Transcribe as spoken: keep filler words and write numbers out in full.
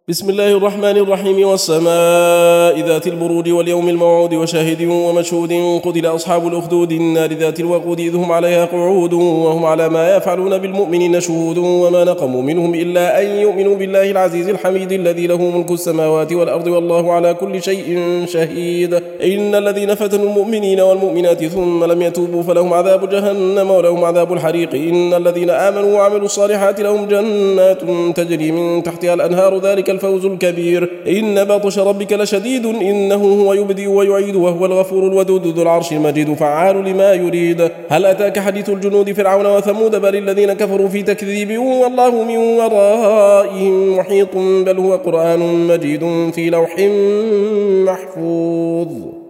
بسم الله الرحمن الرحيم. والسماء ذات البروج واليوم الموعود وشاهد ومشهود. قتل أصحاب الأخدود النار ذات الوقود إذ هم عليها قعود وهم على ما يفعلون بالمؤمنين شهود. وما نقموا منهم إلا أن يؤمنوا بالله العزيز الحميد الذي له ملك السماوات والأرض والله على كل شيء شهيد. إن الذين فتنوا المؤمنين والمؤمنات ثم لم يتوبوا فلهم عذاب جهنم ولهم عذاب الحريق. إن الذين آمنوا وعملوا الصالحات لهم جنات تجري من تحتها الأنهار ذلك الفوز الكبير. إن بطش ربك لشديد إنه هو يبدئ ويعيد وهو الغفور الودود ذو العرش المجيد فعال لما يريد. هل أتاك حديث الجنود فرعون وثمود بل الذين كفروا في تكذيب والله من ورائهم محيط بل هو قرآن مجيد في لوح محفوظ.